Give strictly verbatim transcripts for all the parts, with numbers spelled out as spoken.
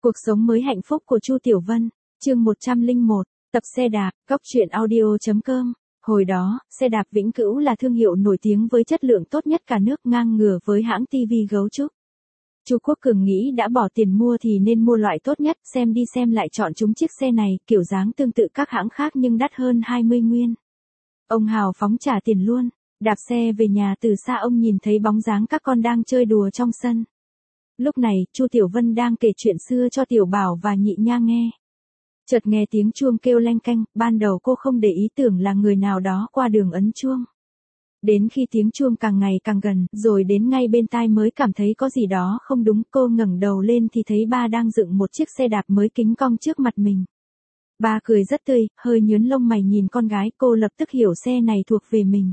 Cuộc sống mới hạnh phúc của Chu Tiểu Vân, chương một trăm lẻ một, tập xe đạp, góc truyện audio chấm com. Hồi đó, xe đạp Vĩnh Cửu là thương hiệu nổi tiếng với chất lượng tốt nhất cả nước, ngang ngửa với hãng ti vi Gấu Trúc. Chu Quốc Cường nghĩ đã bỏ tiền mua thì nên mua loại tốt nhất, xem đi xem lại chọn chúng chiếc xe này, kiểu dáng tương tự các hãng khác nhưng đắt hơn hai mươi nguyên. Ông hào phóng trả tiền luôn, đạp xe về nhà từ xa ông nhìn thấy bóng dáng các con đang chơi đùa trong sân. Lúc này, Chu Tiểu Vân đang kể chuyện xưa cho Tiểu Bảo và Nhị Nha nghe. Chợt nghe tiếng chuông kêu leng keng, ban đầu cô không để ý tưởng là người nào đó qua đường ấn chuông. Đến khi tiếng chuông càng ngày càng gần, rồi đến ngay bên tai mới cảm thấy có gì đó không đúng, cô ngẩng đầu lên thì thấy ba đang dựng một chiếc xe đạp mới kính cong trước mặt mình. Ba cười rất tươi, hơi nhướng lông mày nhìn con gái, cô lập tức hiểu xe này thuộc về mình.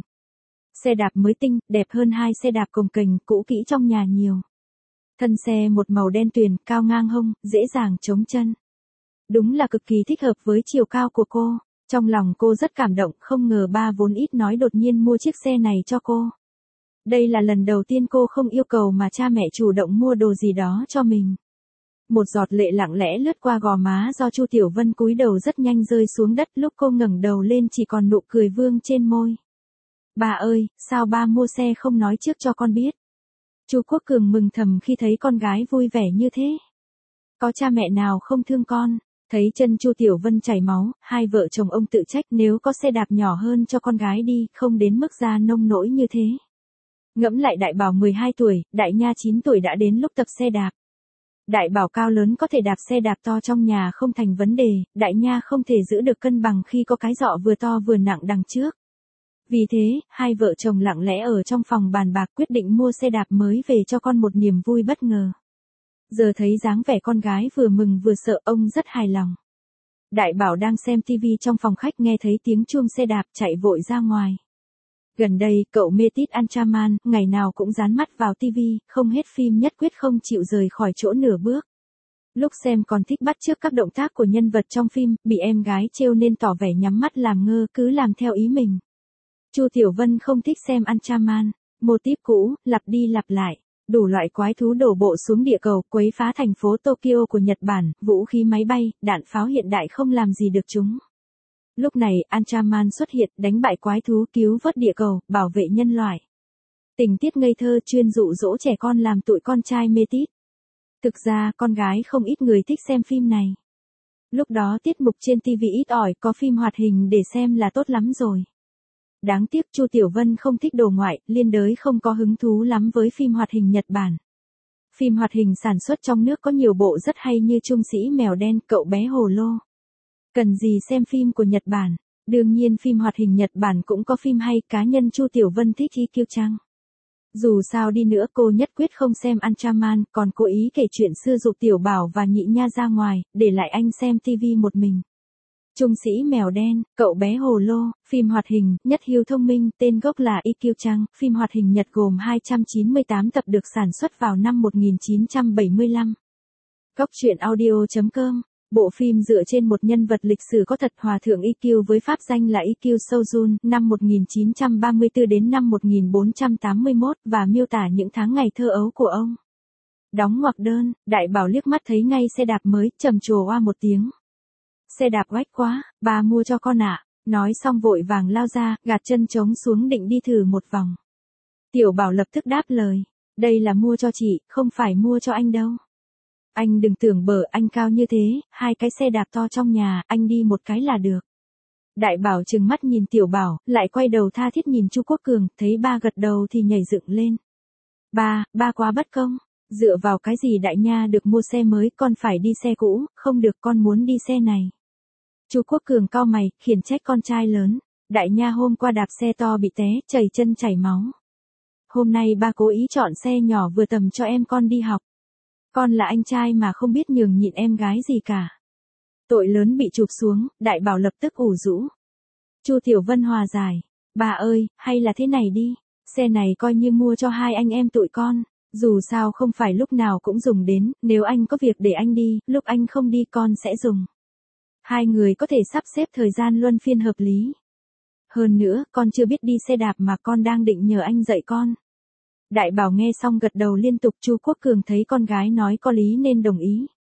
Xe đạp mới tinh, đẹp hơn hai xe đạp cồng kềnh cũ kỹ trong nhà nhiều. Thân xe một màu đen tuyền, cao ngang hông, dễ dàng chống chân. Đúng là cực kỳ thích hợp với chiều cao của cô. Trong lòng cô rất cảm động, không ngờ ba vốn ít nói đột nhiên mua chiếc xe này cho cô. Đây là lần đầu tiên cô không yêu cầu mà cha mẹ chủ động mua đồ gì đó cho mình. Một giọt lệ lặng lẽ lướt qua gò má do Chu Tiểu Vân cúi đầu rất nhanh rơi xuống đất, lúc cô ngẩng đầu lên chỉ còn nụ cười vương trên môi. Ba ơi, sao ba mua xe không nói trước cho con biết? Chu Quốc Cường mừng thầm khi thấy con gái vui vẻ như thế. Có cha mẹ nào không thương con? Thấy chân Chu Tiểu Vân chảy máu, hai vợ chồng ông tự trách nếu có xe đạp nhỏ hơn cho con gái đi, không đến mức ra nông nỗi như thế. Ngẫm lại Đại Bảo mười hai tuổi, Đại Nha chín tuổi đã đến lúc tập xe đạp. Đại Bảo cao lớn có thể đạp xe đạp to trong nhà không thành vấn đề, Đại Nha không thể giữ được cân bằng khi có cái giọ vừa to vừa nặng đằng trước. Vì thế, hai vợ chồng lặng lẽ ở trong phòng bàn bạc quyết định mua xe đạp mới về cho con một niềm vui bất ngờ. Giờ thấy dáng vẻ con gái vừa mừng vừa sợ, ông rất hài lòng. Đại Bảo đang xem tivi trong phòng khách nghe thấy tiếng chuông xe đạp chạy vội ra ngoài. Gần đây, cậu mê tít Ultraman, ngày nào cũng dán mắt vào tivi, không hết phim nhất quyết không chịu rời khỏi chỗ nửa bước. Lúc xem còn thích bắt chước các động tác của nhân vật trong phim, bị em gái trêu nên tỏ vẻ nhắm mắt làm ngơ, cứ làm theo ý mình. Chu Tiểu Vân không thích xem Ultraman, mô típ cũ, lặp đi lặp lại. Đủ loại quái thú đổ bộ xuống địa cầu, quấy phá thành phố Tokyo của Nhật Bản, vũ khí máy bay, đạn pháo hiện đại không làm gì được chúng. Lúc này, Ultraman xuất hiện, đánh bại quái thú, cứu vớt địa cầu, bảo vệ nhân loại. Tình tiết ngây thơ chuyên dụ dỗ trẻ con làm tụi con trai mê tít. Thực ra, con gái không ít người thích xem phim này. Lúc đó tiết mục trên ti vi ít ỏi, có phim hoạt hình để xem là tốt lắm rồi. Đáng tiếc Chu Tiểu Vân không thích đồ ngoại, liên đới không có hứng thú lắm với phim hoạt hình Nhật Bản. Phim hoạt hình sản xuất trong nước có nhiều bộ rất hay như Trung sĩ mèo đen, Cậu bé hồ lô. Cần gì xem phim của Nhật Bản, đương nhiên phim hoạt hình Nhật Bản cũng có phim hay, cá nhân Chu Tiểu Vân thích Ikkyu-chan. Dù sao đi nữa cô nhất quyết không xem Ultraman, còn cố ý kể chuyện xưa dụ Tiểu Bảo và Nhị Nha ra ngoài, để lại anh xem tivi một mình. Trung sĩ mèo đen, Cậu bé hồ lô, phim hoạt hình, Nhất Hiếu thông minh, tên gốc là Ikkyu-chan, phim hoạt hình Nhật gồm hai trăm chín mươi tám tập được sản xuất vào năm một nghìn chín trăm bảy mươi lăm. Góc truyện audio chấm com, bộ phim dựa trên một nhân vật lịch sử có thật, Hòa thượng Ikkyu với pháp danh là Ikkyu Sojun, năm một nghìn chín trăm ba mươi tư đến năm một nghìn bốn trăm tám mươi mốt, và miêu tả những tháng ngày thơ ấu của ông. Đóng ngoặc đơn, Đại Bảo liếc mắt thấy ngay xe đạp mới, trầm trồ oa một tiếng. Xe đạp oách quá, bà mua cho con ạ. Nói xong vội vàng lao ra, gạt chân trống xuống định đi thử một vòng. Tiểu Bảo lập tức đáp lời. Đây là mua cho chị, không phải mua cho anh đâu. Anh đừng tưởng bở, anh cao như thế, hai cái xe đạp to trong nhà, anh đi một cái là được. Đại Bảo trừng mắt nhìn Tiểu Bảo, lại quay đầu tha thiết nhìn Chu Quốc Cường, thấy ba gật đầu thì nhảy dựng lên. Ba, ba quá bất công. Dựa vào cái gì Đại Nha được mua xe mới, con phải đi xe cũ, không được, con muốn đi xe này. Chu Quốc Cường cau mày, khiển trách con trai lớn. Đại Nha hôm qua đạp xe to bị té, chảy chân chảy máu. Hôm nay ba cố ý chọn xe nhỏ vừa tầm cho em con đi học. Con là anh trai mà không biết nhường nhịn em gái gì cả. Tội lớn bị chụp xuống, Đại Bảo lập tức ủ rũ. Chu Tiểu Vân hòa giải. Bà ơi, hay là thế này đi. Xe này coi như mua cho hai anh em tụi con. Dù sao không phải lúc nào cũng dùng đến, nếu anh có việc để anh đi, lúc anh không đi con sẽ dùng. Hai người có thể sắp xếp thời gian luân phiên hợp lý. Hơn nữa, con chưa biết đi xe đạp mà con đang định nhờ anh dạy con. Đại Bảo nghe xong gật đầu liên tục, Chu Quốc Cường thấy con gái nói có lý nên đồng ý.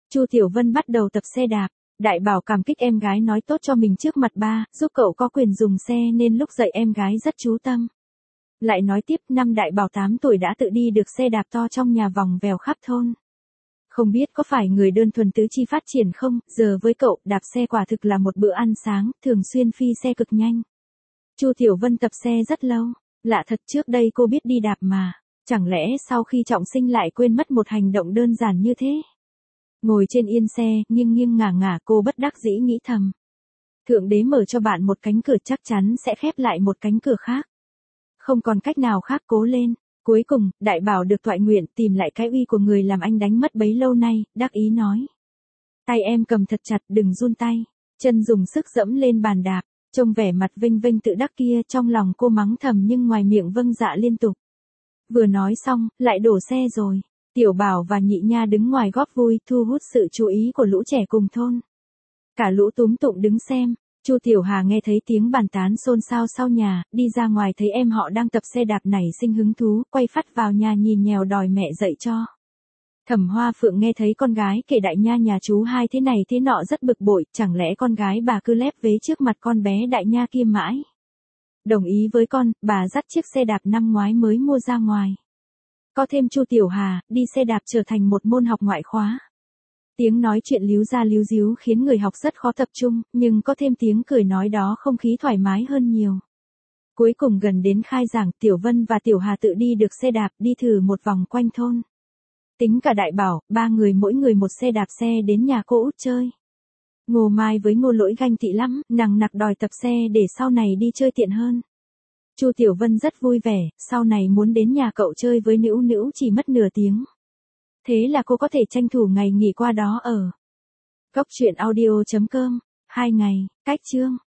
Chu Tiểu Vân bắt đầu tập xe đạp. Đại Bảo cảm kích em gái nói tốt cho mình trước mặt ba, giúp cậu có quyền dùng xe nên lúc dạy em gái rất chú tâm. Lại nói tiếp, năm Đại Bảo tám tuổi đã tự đi được xe đạp to trong nhà vòng vèo khắp thôn. Không biết có phải người đơn thuần tứ chi phát triển không, giờ với cậu, đạp xe quả thực là một bữa ăn sáng, thường xuyên phi xe cực nhanh. Chu Tiểu Vân tập xe rất lâu, lạ thật trước đây cô biết đi đạp mà, chẳng lẽ sau khi trọng sinh lại quên mất một hành động đơn giản như thế. Ngồi trên yên xe, nghiêng nghiêng ngả ngả cô bất đắc dĩ nghĩ thầm. Thượng đế mở cho bạn một cánh cửa chắc chắn sẽ khép lại một cánh cửa khác. Không còn cách nào khác cố lên. Cuối cùng, Đại Bảo được toại nguyện tìm lại cái uy của người làm anh đánh mất bấy lâu nay, đắc ý nói. Tay em cầm thật chặt đừng run tay, chân dùng sức dẫm lên bàn đạp, trông vẻ mặt vênh vênh tự đắc kia trong lòng cô mắng thầm nhưng ngoài miệng vâng dạ liên tục. Vừa nói xong, lại đổ xe rồi. Tiểu Bảo và Nhị Nha đứng ngoài góp vui thu hút sự chú ý của lũ trẻ cùng thôn. Cả lũ túm tụm đứng xem. Chu Tiểu Hà nghe thấy tiếng bàn tán xôn xao sau nhà, đi ra ngoài thấy em họ đang tập xe đạp nảy sinh hứng thú, quay phắt vào nhà nhìn nhèo đòi mẹ dạy cho. Thẩm Hoa Phượng nghe thấy con gái kể Đại Nha nhà chú hai thế này thế nọ rất bực bội, chẳng lẽ con gái bà cứ lép vế trước mặt con bé Đại Nha kia mãi. Đồng ý với con, bà dắt chiếc xe đạp năm ngoái mới mua ra ngoài. Có thêm Chu Tiểu Hà, đi xe đạp trở thành một môn học ngoại khóa. Tiếng nói chuyện líu ra líu díu khiến người học rất khó tập trung, nhưng có thêm tiếng cười nói đó không khí thoải mái hơn nhiều. Cuối cùng gần đến khai giảng, Tiểu Vân và Tiểu Hà tự đi được xe đạp đi thử một vòng quanh thôn. Tính cả Đại Bảo, ba người mỗi người một xe đạp xe đến nhà cô út chơi. Ngô Mai với Ngô Lỗi ganh tị lắm, nằng nặc đòi tập xe để sau này đi chơi tiện hơn. Chu Tiểu Vân rất vui vẻ, sau này muốn đến nhà cậu chơi với Nữu Nữu chỉ mất nửa tiếng. Thế là cô có thể tranh thủ ngày nghỉ qua đó ở. Cốc truyện audio chấm com, hai ngày, cách chương.